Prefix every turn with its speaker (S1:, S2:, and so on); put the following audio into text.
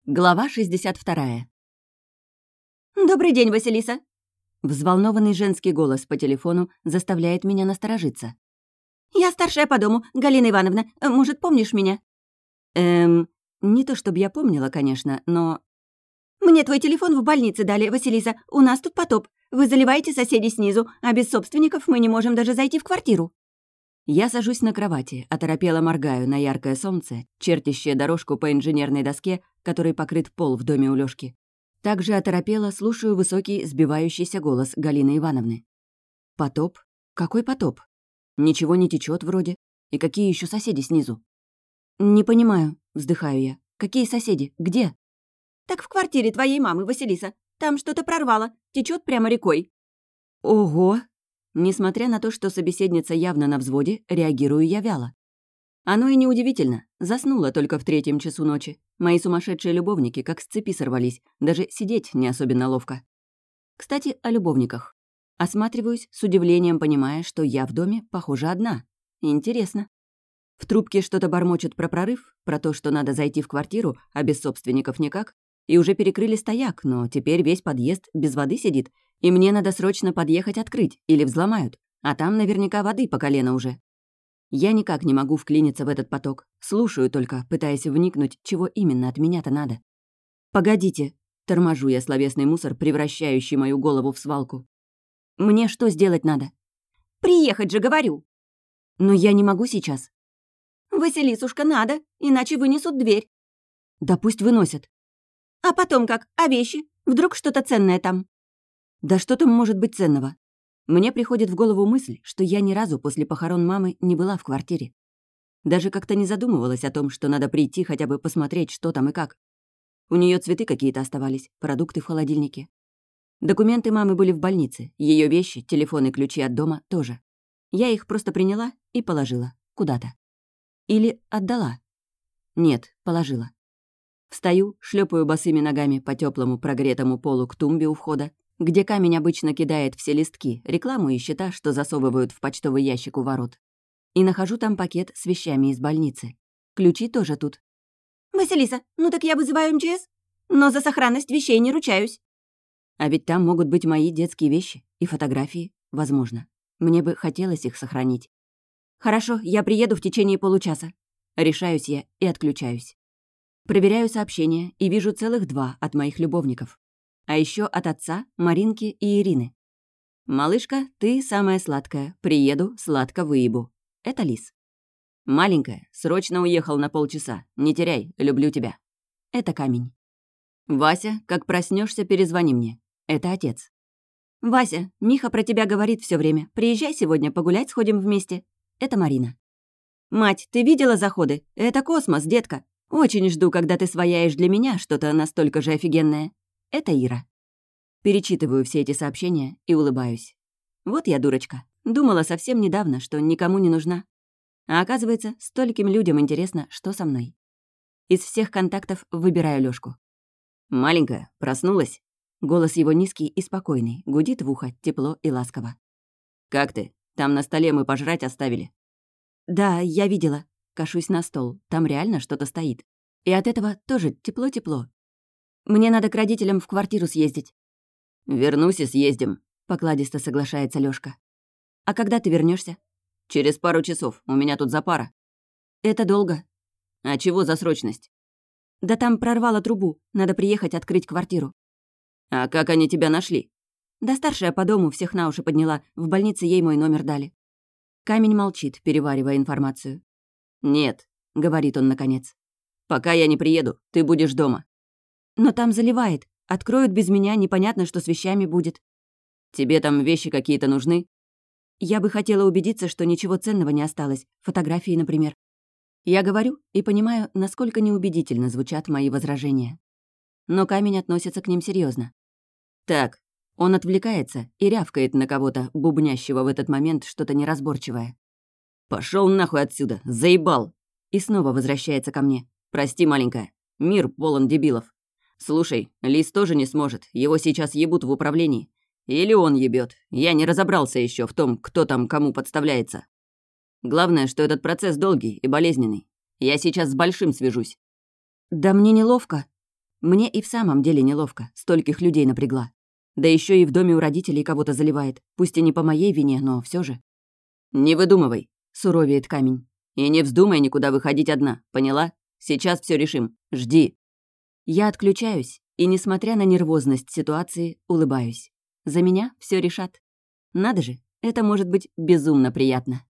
S1: Глава 62.
S2: «Добрый день, Василиса!»
S1: Взволнованный женский голос по телефону заставляет меня насторожиться.
S2: «Я старшая по дому, Галина Ивановна. Может, помнишь меня?»
S1: Не то чтобы я помнила, конечно, но...
S2: «Мне твой телефон в больнице дали, Василиса. У нас тут потоп. Вы заливаете соседей снизу, а без собственников мы не можем даже зайти в квартиру».
S1: Я сажусь на кровати, оторопело моргаю на яркое солнце, чертящее дорожку по инженерной доске, которой покрыт пол в доме у Лёшки. Также оторопело слушаю высокий, сбивающийся голос Галины Ивановны. «Потоп? Какой потоп? Ничего не течет вроде. И какие еще соседи снизу?» «Не понимаю», — вздыхаю я. «Какие соседи? Где?»
S2: «Так в квартире твоей мамы, Василиса. Там что-то прорвало. Течет прямо рекой».
S1: «Ого!» Несмотря на то, что собеседница явно на взводе, реагирую я вяло. Оно и неудивительно. Заснула только в 3 часу ночи. Мои сумасшедшие любовники как с цепи сорвались. Даже сидеть не особенно ловко. Кстати, о любовниках. Осматриваюсь, с удивлением понимая, что я в доме, похоже, одна. Интересно. В трубке что-то бормочет про прорыв, про то, что надо зайти в квартиру, а без собственников никак. И уже перекрыли стояк, но теперь весь подъезд без воды сидит, и мне надо срочно подъехать открыть, или взломают, а там наверняка воды по колено уже. Я никак не могу вклиниться в этот поток, слушаю только, пытаясь вникнуть, чего именно от меня-то надо. «Погодите», — торможу я словесный мусор, превращающий мою голову в свалку. «Мне что сделать надо?»
S2: «Приехать же, говорю!»
S1: «Но я не могу сейчас».
S2: «Василисушка, надо, иначе вынесут дверь».
S1: «Да пусть выносят».
S2: «А потом как? А вещи? Вдруг что-то ценное там?»
S1: Да что там может быть ценного? Мне приходит в голову мысль, что я ни разу после похорон мамы не была в квартире. Даже как-то не задумывалась о том, что надо прийти хотя бы посмотреть, что там и как. У нее цветы какие-то оставались, продукты в холодильнике. Документы мамы были в больнице, ее вещи, телефон и ключи от дома тоже. Я их просто приняла и положила куда-то. Или отдала. Нет, положила. Встаю, шлепаю босыми ногами по теплому прогретому полу к тумбе у входа, где камень обычно кидает все листки, рекламу и счета, что засовывают в почтовый ящик у ворот. И нахожу там пакет с вещами из больницы. Ключи тоже тут.
S2: «Василиса, ну так я вызываю МЧС. Но за сохранность вещей не ручаюсь».
S1: А ведь там могут быть мои детские вещи и фотографии, возможно. Мне бы хотелось их сохранить. Хорошо, я приеду в течение получаса. Решаюсь я и отключаюсь. Проверяю сообщения и вижу целых 2 от моих любовников. А еще от отца, Маринки и Ирины. «Малышка, ты самая сладкая. Приеду, сладко выебу». Это Лис. «Маленькая, срочно уехал на полчаса. Не теряй, люблю тебя». Это Камень. «Вася, как проснешься, перезвони мне». Это отец. «Вася, Миха про тебя говорит все время. Приезжай сегодня, погулять сходим вместе». Это Марина. «Мать, ты видела заходы? Это космос, детка. Очень жду, когда ты свояешь для меня что-то настолько же офигенное». Это Ира. Перечитываю все эти сообщения и улыбаюсь. Вот я дурочка. Думала совсем недавно, что никому не нужна. А оказывается, стольким людям интересно, что со мной. Из всех контактов выбираю Лёшку. «Маленькая, проснулась?» Голос его низкий и спокойный, гудит в ухо, тепло и ласково. «Как ты? Там на столе мы пожрать оставили». «Да, я видела». Кашусь на стол, там реально что-то стоит. И от этого тоже тепло-тепло. «Мне надо к родителям в квартиру съездить». «Вернусь и съездим», — покладисто соглашается Лёшка. «А когда ты вернешься? «Через пару часов. У меня тут запара». «Это долго». «А чего за срочность?» «Да там прорвало трубу. Надо приехать открыть квартиру». «А как они тебя нашли?» «Да старшая по дому всех на уши подняла. В больнице ей мой номер дали». Камень молчит, переваривая информацию. «Нет», — говорит он наконец. «Пока я не приеду, ты будешь дома». «Но там заливает. Откроют без меня, непонятно, что с вещами будет». «Тебе там вещи какие-то нужны?» «Я бы хотела убедиться, что ничего ценного не осталось. Фотографии, например». Я говорю и понимаю, насколько неубедительно звучат мои возражения. Но Камень относится к ним серьезно. «Так». Он отвлекается и рявкает на кого-то, бубнящего в этот момент что-то неразборчивое. «Пошёл нахуй отсюда! Заебал!» И снова возвращается ко мне. «Прости, маленькая. Мир полон дебилов. Слушай, Лис тоже не сможет. Его сейчас ебут в управлении. Или он ебет. Я не разобрался еще в том, кто там кому подставляется. Главное, что этот процесс долгий и болезненный. Я сейчас с Большим свяжусь». «Да мне неловко». Мне и в самом деле неловко, стольких людей напрягла. Да еще и в доме у родителей кого-то заливает, пусть и не по моей вине, но все же. «Не выдумывай», — суровеет камень. «И не вздумай никуда выходить одна, поняла? Сейчас все решим. Жди». Я отключаюсь и, несмотря на нервозность ситуации, улыбаюсь. За меня все решат. Надо же, это может быть безумно приятно.